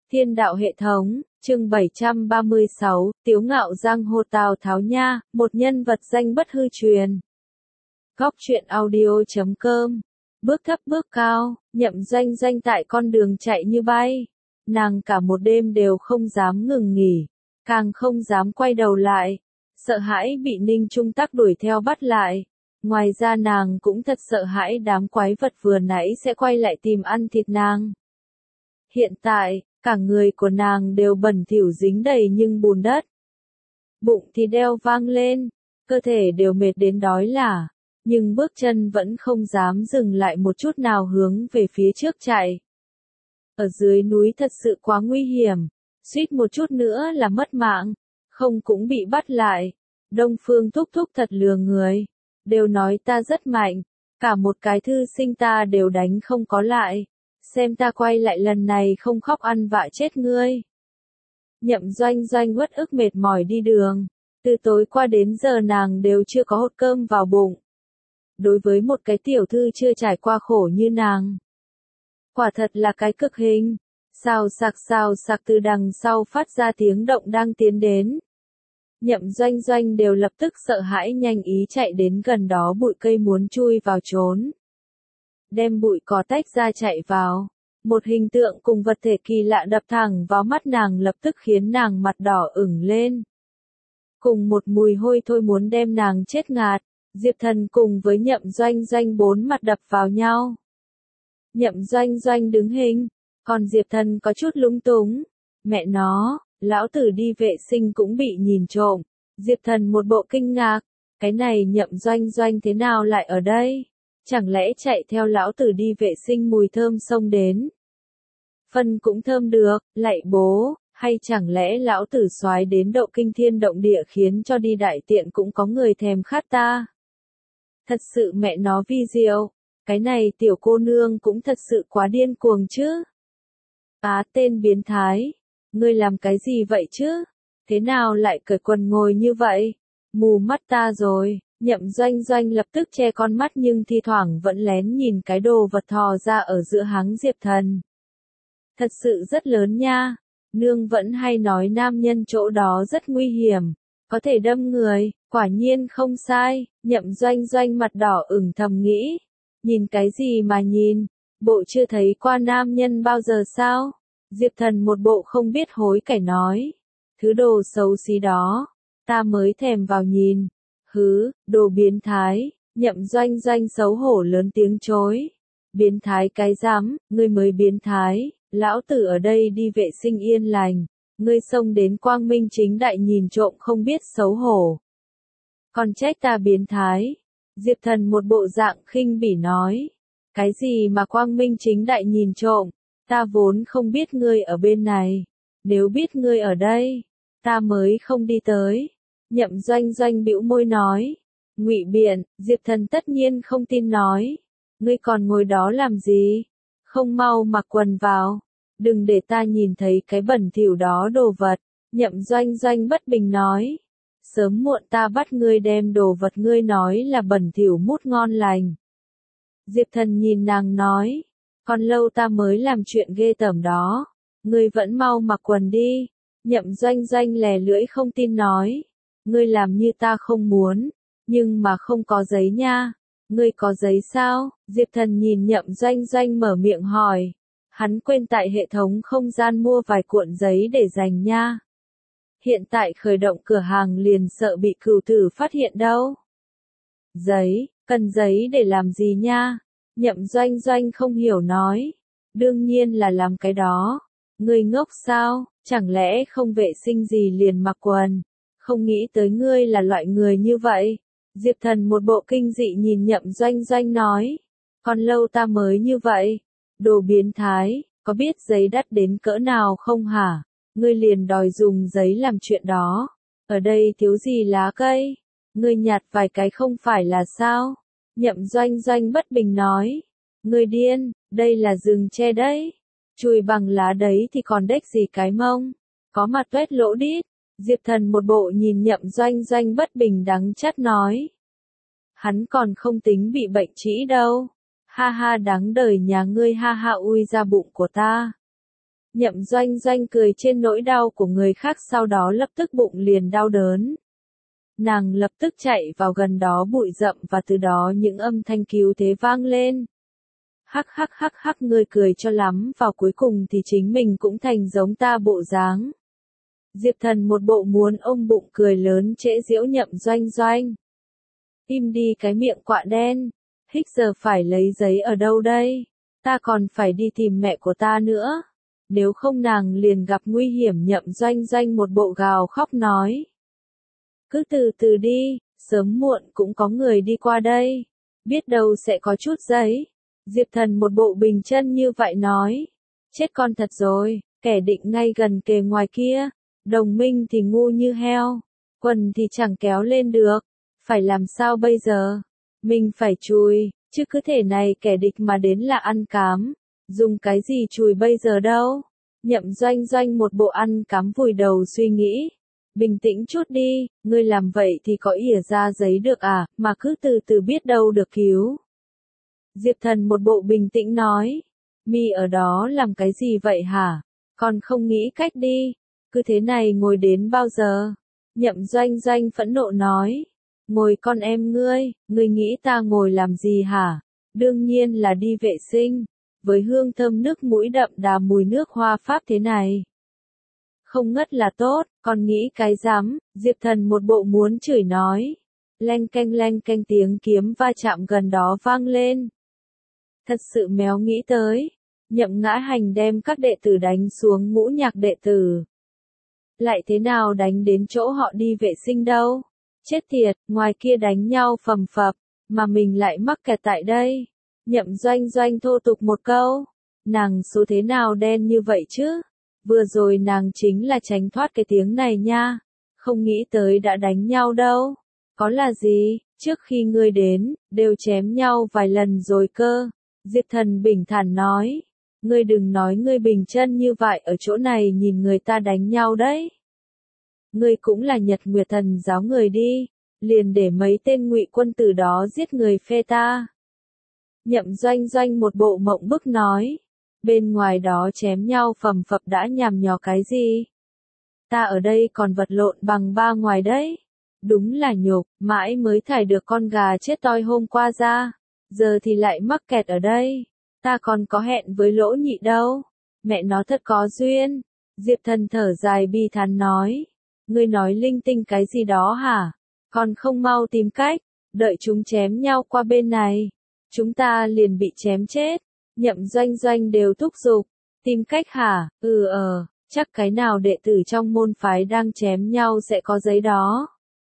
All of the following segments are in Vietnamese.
Thiên đạo hệ thống, chương 736, Tiếu ngạo giang hồ Tào Tháo nha, một nhân vật danh bất hư truyền. Góc truyện audio.com. Bước thấp bước cao, Nhậm Doanh Doanh tại con đường chạy như bay. Nàng cả một đêm đều không dám ngừng nghỉ, càng không dám quay đầu lại, sợ hãi bị Ninh Trung Tắc đuổi theo bắt lại. Ngoài ra nàng cũng thật sợ hãi đám quái vật vừa nãy sẽ quay lại tìm ăn thịt nàng. Hiện tại, cả người của nàng đều bẩn thỉu dính đầy nhưng bùn đất. Bụng thì đeo vang lên, cơ thể đều mệt đến đói lả, nhưng bước chân vẫn không dám dừng lại một chút nào hướng về phía trước chạy. Ở dưới núi thật sự quá nguy hiểm, suýt một chút nữa là mất mạng, không cũng bị bắt lại. Đông Phương thúc thúc thật lừa người, đều nói ta rất mạnh, cả một cái thư sinh ta đều đánh không có lại. Xem ta quay lại lần này không khóc ăn vạ chết ngươi. Nhậm Doanh Doanh uất ức mệt mỏi đi đường, từ tối qua đến giờ nàng đều chưa có hột cơm vào bụng. Đối với một cái tiểu thư chưa trải qua khổ như nàng, quả thật là cái cực hình. Xào sạc từ đằng sau phát ra tiếng động đang tiến đến. Nhậm Doanh Doanh đều lập tức sợ hãi nhanh ý chạy đến gần đó bụi cây muốn chui vào trốn. Đem bụi cỏ tách ra chạy vào. Một hình tượng cùng vật thể kỳ lạ đập thẳng vào mắt nàng lập tức khiến nàng mặt đỏ ửng lên. Cùng một mùi hôi thôi muốn đem nàng chết ngạt, Diệp Thần cùng với Nhậm Doanh Doanh bốn mặt đập vào nhau. Nhậm Doanh Doanh đứng hình, còn Diệp Thần có chút lúng túng. Mẹ nó, lão tử đi vệ sinh cũng bị nhìn trộm. Diệp Thần một bộ kinh ngạc, cái này Nhậm Doanh Doanh thế nào lại ở đây? Chẳng lẽ chạy theo lão tử đi vệ sinh mùi thơm xông đến? Phân cũng thơm được, lạy bố, hay chẳng lẽ lão tử soái đến độ kinh thiên động địa khiến cho đi đại tiện cũng có người thèm khát ta? Thật sự mẹ nó vi diệu, cái này tiểu cô nương cũng thật sự quá điên cuồng chứ. Tên biến thái, ngươi làm cái gì vậy chứ? Thế nào lại cởi quần ngồi như vậy? Mù mắt ta rồi. Nhậm Doanh Doanh lập tức che con mắt nhưng thi thoảng vẫn lén nhìn cái đồ vật thò ra ở giữa háng Diệp Thần. Thật sự rất lớn nha, nương vẫn hay nói nam nhân chỗ đó rất nguy hiểm, có thể đâm người, quả nhiên không sai. Nhậm Doanh Doanh mặt đỏ ửng thầm nghĩ, nhìn cái gì mà nhìn, bộ chưa thấy qua nam nhân bao giờ sao? Diệp Thần một bộ không biết hối cải nói, thứ đồ xấu xí đó, ta mới thèm vào nhìn. Hứ, đồ biến thái. Nhậm Doanh Doanh xấu hổ lớn tiếng chối. Biến thái cái rắm, ngươi mới biến thái, lão tử ở đây đi vệ sinh yên lành, ngươi xông đến quang minh chính đại nhìn trộm không biết xấu hổ. Còn trách ta biến thái. Diệp Thần một bộ dạng khinh bỉ nói. Cái gì mà quang minh chính đại nhìn trộm, ta vốn không biết ngươi ở bên này, nếu biết ngươi ở đây, ta mới không đi tới. Nhậm Doanh Doanh bĩu môi nói, ngụy biện. Diệp Thần tất nhiên không tin nói, ngươi còn ngồi đó làm gì, không mau mặc quần vào, đừng để ta nhìn thấy cái bẩn thỉu đó đồ vật. Nhậm Doanh Doanh bất bình nói, sớm muộn ta bắt ngươi đem đồ vật ngươi nói là bẩn thỉu mút ngon lành. Diệp Thần nhìn nàng nói, còn lâu ta mới làm chuyện ghê tởm đó, ngươi vẫn mau mặc quần đi. Nhậm Doanh Doanh lè lưỡi không tin nói, ngươi làm như ta không muốn, nhưng mà không có giấy nha. Ngươi có giấy sao? Diệp Thần nhìn Nhậm Doanh Doanh mở miệng hỏi. Hắn quên tại hệ thống không gian mua vài cuộn giấy để dành nha. Hiện tại khởi động cửa hàng liền sợ bị cừu tử phát hiện đâu. Giấy, cần giấy để làm gì nha? Nhậm Doanh Doanh không hiểu nói. Đương nhiên là làm cái đó. Ngươi ngốc sao? Chẳng lẽ không vệ sinh gì liền mặc quần? Không nghĩ tới ngươi là loại người như vậy. Diệp Thần một bộ kinh dị nhìn Nhậm Doanh Doanh nói. Còn lâu ta mới như vậy. Đồ biến thái, có biết giấy đắt đến cỡ nào không hả? Ngươi liền đòi dùng giấy làm chuyện đó. Ở đây thiếu gì lá cây? Ngươi nhặt vài cái không phải là sao? Nhậm Doanh Doanh bất bình nói. Ngươi điên, đây là rừng tre đấy. Chùi bằng lá đấy thì còn đếch gì cái mông. Có mặt tuét lỗ đít. Diệp Thần một bộ nhìn Nhậm Doanh Doanh bất bình đắng chát nói. Hắn còn không tính bị bệnh trĩ đâu. Ha ha đáng đời nhà ngươi ha ha ui ra bụng của ta. Nhậm Doanh Doanh cười trên nỗi đau của người khác, sau đó lập tức bụng liền đau đớn. Nàng lập tức chạy vào gần đó bụi rậm và từ đó những âm thanh cứu thế vang lên. Hắc hắc hắc hắc, ngươi cười cho lắm, vào cuối cùng thì chính mình cũng thành giống ta bộ dáng. Diệp Thần một bộ muốn ôm bụng cười lớn trễ giễu Nhậm Doanh Doanh. Im đi cái miệng quạ đen, hích giờ phải lấy giấy ở đâu đây? Ta còn phải đi tìm mẹ của ta nữa. Nếu không nàng liền gặp nguy hiểm. Nhậm Doanh Doanh một bộ gào khóc nói. Cứ từ từ đi, sớm muộn cũng có người đi qua đây. Biết đâu sẽ có chút giấy. Diệp Thần một bộ bình chân như vậy nói. Chết con thật rồi, kẻ địch ngay gần kề ngoài kia. Đồng minh thì ngu như heo. Quần thì chẳng kéo lên được. Phải làm sao bây giờ? Mình phải chùi, chứ cứ thể này kẻ địch mà đến là ăn cám. Dùng cái gì chùi bây giờ đâu? Nhậm Doanh Doanh một bộ ăn cám vùi đầu suy nghĩ. Bình tĩnh chút đi, ngươi làm vậy thì có ỉa ra giấy được à, mà cứ từ từ biết đâu được cứu. Diệp Thần một bộ bình tĩnh nói. Mi ở đó làm cái gì vậy hả? Còn không nghĩ cách đi. Cứ thế này ngồi đến bao giờ? Nhậm Doanh Doanh phẫn nộ nói. Ngồi con em ngươi nghĩ ta ngồi làm gì hả? Đương nhiên là đi vệ sinh. Với hương thơm nước mũi đậm đà mùi nước hoa Pháp thế này. Không ngất là tốt, còn nghĩ cái rắm, Diệp Thần một bộ muốn chửi nói. Leng canh tiếng kiếm va chạm gần đó vang lên. Thật sự méo nghĩ tới. Nhậm Ngã Hành đem các đệ tử đánh xuống ngũ nhạc đệ tử. Lại thế nào đánh đến chỗ họ đi vệ sinh đâu? Chết tiệt, ngoài kia đánh nhau phầm phập, mà mình lại mắc kẹt tại đây. Nhậm Doanh Doanh thô tục một câu. Nàng số thế nào đen như vậy chứ? Vừa rồi nàng chính là tránh thoát cái tiếng này nha. Không nghĩ tới đã đánh nhau đâu. Có là gì, trước khi ngươi đến, đều chém nhau vài lần rồi cơ. Diệp Thần bình thản nói. Ngươi đừng nói ngươi bình chân như vậy, ở chỗ này nhìn người ta đánh nhau đấy. Ngươi cũng là Nhật Nguyệt Thần giáo người đi, liền để mấy tên ngụy quân tử đó giết người phe ta. Nhậm Doanh Doanh một bộ mộng bức nói. Bên ngoài đó chém nhau phầm phập đã nhằm nhò cái gì? Ta ở đây còn vật lộn bằng ba ngoài đấy. Đúng là nhục, mãi mới thải được con gà chết toi hôm qua ra. Giờ thì lại mắc kẹt ở đây. Ta còn có hẹn với Lỗ Nhị đâu. Mẹ nó thật có duyên. Diệp Thần thở dài bi thán nói. Ngươi nói linh tinh cái gì đó hả? Còn không mau tìm cách. Đợi chúng chém nhau qua bên này. Chúng ta liền bị chém chết. Nhậm Doanh Doanh đều thúc giục. Tìm cách hả? Chắc cái nào đệ tử trong môn phái đang chém nhau sẽ có giấy đó.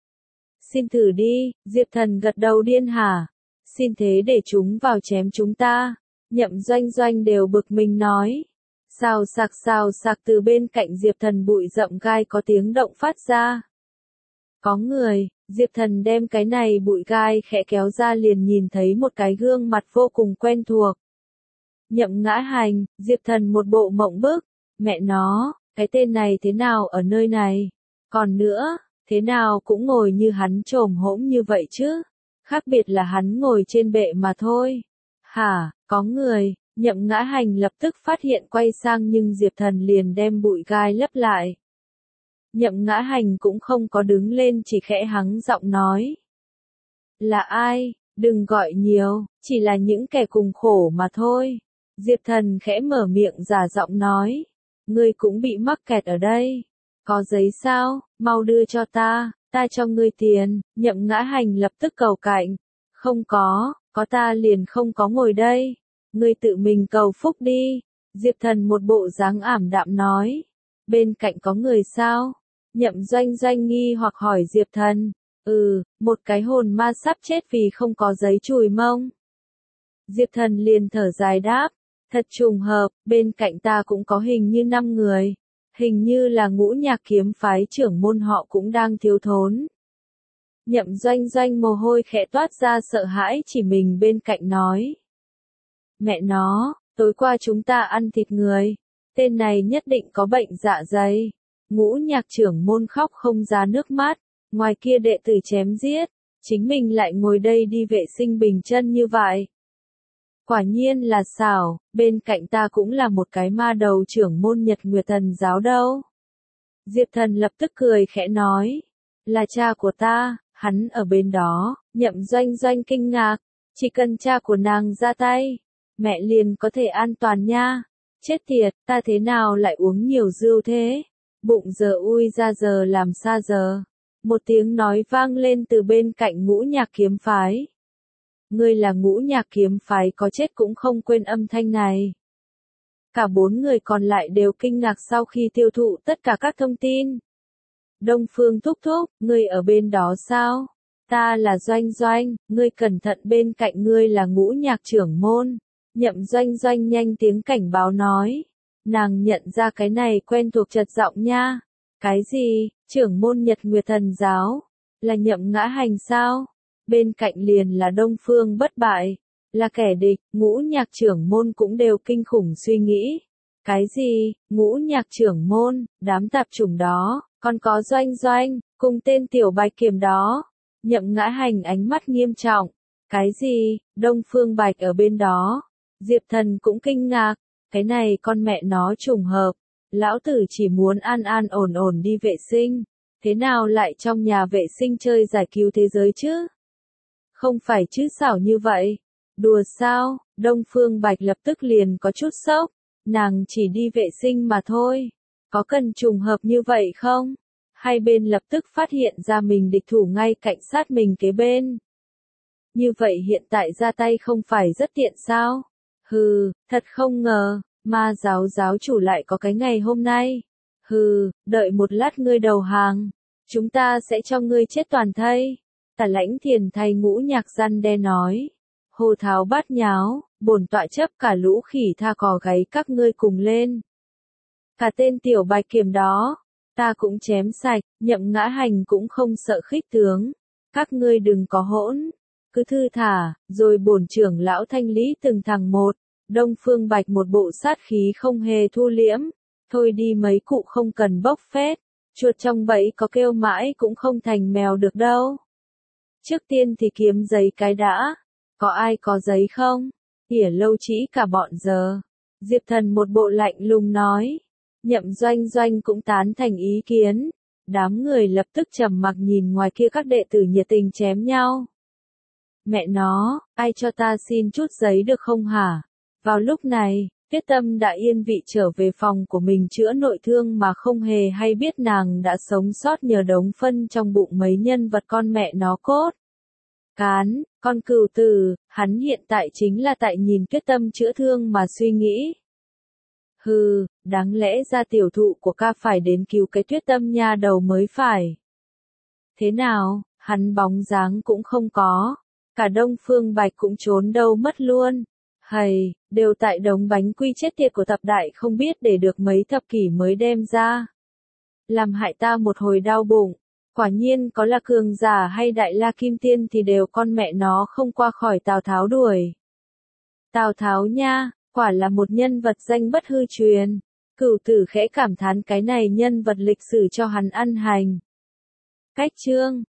Xin thử đi, Diệp Thần gật đầu điên hả? Xin thế để chúng vào chém chúng ta. Nhậm Doanh Doanh đều bực mình nói. Xào sạc từ bên cạnh Diệp Thần bụi rậm gai có tiếng động phát ra. Có người, Diệp Thần đem cái này bụi gai khẽ kéo ra liền nhìn thấy một cái gương mặt vô cùng quen thuộc. Nhậm Ngã Hành, Diệp Thần một bộ mộng bức. Mẹ nó, cái tên này thế nào ở nơi này? Còn nữa, thế nào cũng ngồi như hắn chồm hổm như vậy chứ? Khác biệt là hắn ngồi trên bệ mà thôi. Hả, có người, Nhậm Ngã Hành lập tức phát hiện quay sang nhưng Diệp Thần liền đem bụi gai lấp lại. Nhậm Ngã Hành cũng không có đứng lên, chỉ khẽ hắng giọng nói. Là ai? Đừng gọi nhiều, chỉ là những kẻ cùng khổ mà thôi. Diệp Thần khẽ mở miệng giả giọng nói. Ngươi cũng bị mắc kẹt ở đây. Có giấy sao? Mau đưa cho ta cho ngươi tiền. Nhậm Ngã Hành lập tức cầu cạnh. Không có ta liền không có ngồi đây. Ngươi tự mình cầu phúc đi. Diệp Thần một bộ dáng ảm đạm nói. Bên cạnh có người sao? Nhậm Doanh Doanh nghi hoặc hỏi Diệp Thần. Một cái hồn ma sắp chết vì không có giấy chùi mông. Diệp Thần liền thở dài đáp. Thật trùng hợp, bên cạnh ta cũng có hình như 5 người. Hình như là Ngũ Nhạc kiếm phái trưởng môn họ cũng đang thiếu thốn. Nhậm Doanh Doanh mồ hôi khẽ toát ra sợ hãi chỉ mình bên cạnh nói. Mẹ nó, tối qua chúng ta ăn thịt người. Tên này nhất định có bệnh dạ dày. Ngũ Nhạc trưởng môn khóc không ra nước mắt. Ngoài kia đệ tử chém giết. Chính mình lại ngồi đây đi vệ sinh bình chân như vậy. Quả nhiên là xảo, bên cạnh ta cũng là một cái ma đầu trưởng môn Nhật Nguyệt Thần giáo đâu. Diệp Thần lập tức cười khẽ nói, là cha của ta, hắn ở bên đó. Nhậm Doanh Doanh kinh ngạc, chỉ cần cha của nàng ra tay, mẹ liền có thể an toàn nha. Chết tiệt, ta thế nào lại uống nhiều rượu thế? Bụng giờ ui ra giờ làm sao giờ? Một tiếng nói vang lên từ bên cạnh Ngũ Nhạc kiếm phái. Ngươi là Ngũ Nhạc kiếm phái có chết cũng không quên âm thanh này. Cả 4 người còn lại đều kinh ngạc sau khi tiêu thụ tất cả các thông tin. Đông Phương thúc thúc, ngươi ở bên đó sao? Ta là Doanh Doanh, ngươi cẩn thận bên cạnh ngươi là Ngũ Nhạc trưởng môn. Nhậm Doanh Doanh nhanh tiếng cảnh báo nói. Nàng nhận ra cái này quen thuộc chật giọng nha. Cái gì, trưởng môn Nhật Nguyệt Thần giáo? Là Nhậm Ngã Hành sao? Bên cạnh liền là Đông Phương bất bại. Là kẻ địch, Ngũ Nhạc trưởng môn cũng đều kinh khủng suy nghĩ. Cái gì, Ngũ Nhạc trưởng môn, đám tạp chủng đó, còn có Doanh Doanh, cùng tên tiểu bạch kiểm đó. Nhậm Ngã Hành ánh mắt nghiêm trọng. Cái gì, Đông Phương Bạch ở bên đó? Diệp Thần cũng kinh ngạc. Cái này con mẹ nó trùng hợp. Lão tử chỉ muốn an an ổn ổn đi vệ sinh. Thế nào lại trong nhà vệ sinh chơi giải cứu thế giới chứ? Không phải chứ xảo như vậy. Đùa sao? Đông Phương Bạch lập tức liền có chút sốc. Nàng chỉ đi vệ sinh mà thôi. Có cần trùng hợp như vậy không? Hai bên lập tức phát hiện ra mình địch thủ ngay cạnh sát mình kế bên. Như vậy hiện tại ra tay không phải rất tiện sao? Hừ, thật không ngờ, ma giáo giáo chủ lại có cái ngày hôm nay. Hừ, đợi một lát ngươi đầu hàng. Chúng ta sẽ cho ngươi chết toàn thây. Tả Lãnh Thiền thay Ngũ Nhạc răn đe nói. Hồ tháo bát nháo, bổn tọa chấp cả lũ khỉ tha cò gáy các ngươi cùng lên. Cả tên tiểu bạch kiểm đó, ta cũng chém sạch, Nhậm Ngã Hành cũng không sợ khích tướng. Các ngươi đừng có hỗn, cứ thư thả, rồi bổn trưởng lão thanh lý từng thằng một. Đông Phương Bạch một bộ sát khí không hề thu liễm. Thôi đi mấy cụ không cần bốc phét, chuột trong bẫy có kêu mãi cũng không thành mèo được đâu. Trước tiên thì kiếm giấy cái đã. Có ai có giấy không? Tỉa lâu chỉ cả bọn giờ. Diệp Thần một bộ lạnh lùng nói. Nhậm Doanh Doanh cũng tán thành ý kiến. Đám người lập tức trầm mặc nhìn ngoài kia các đệ tử nhiệt tình chém nhau. Mẹ nó, ai cho ta xin chút giấy được không hả? Vào lúc này, Tuyết Tâm đã yên vị trở về phòng của mình chữa nội thương mà không hề hay biết nàng đã sống sót nhờ đống phân trong bụng mấy nhân vật con mẹ nó cốt. Cán, con cừu tử, hắn hiện tại chính là tại nhìn Tuyết Tâm chữa thương mà suy nghĩ. Hừ, đáng lẽ ra tiểu thụ của ca phải đến cứu cái Tuyết Tâm nha đầu mới phải. Thế nào, hắn bóng dáng cũng không có. Cả Đông Phương Bạch cũng trốn đâu mất luôn. Hầy, đều tại đống bánh quy chết tiệt của tập đại không biết để được mấy thập kỷ mới đem ra. Làm hại ta một hồi đau bụng. Quả nhiên có là cường giả hay đại la kim tiên thì đều con mẹ nó không qua khỏi Tào Tháo đuổi. Tào Tháo nha, quả là một nhân vật danh bất hư truyền. Cửu tử khẽ cảm thán cái này nhân vật lịch sử cho hắn ăn hành. Cách chương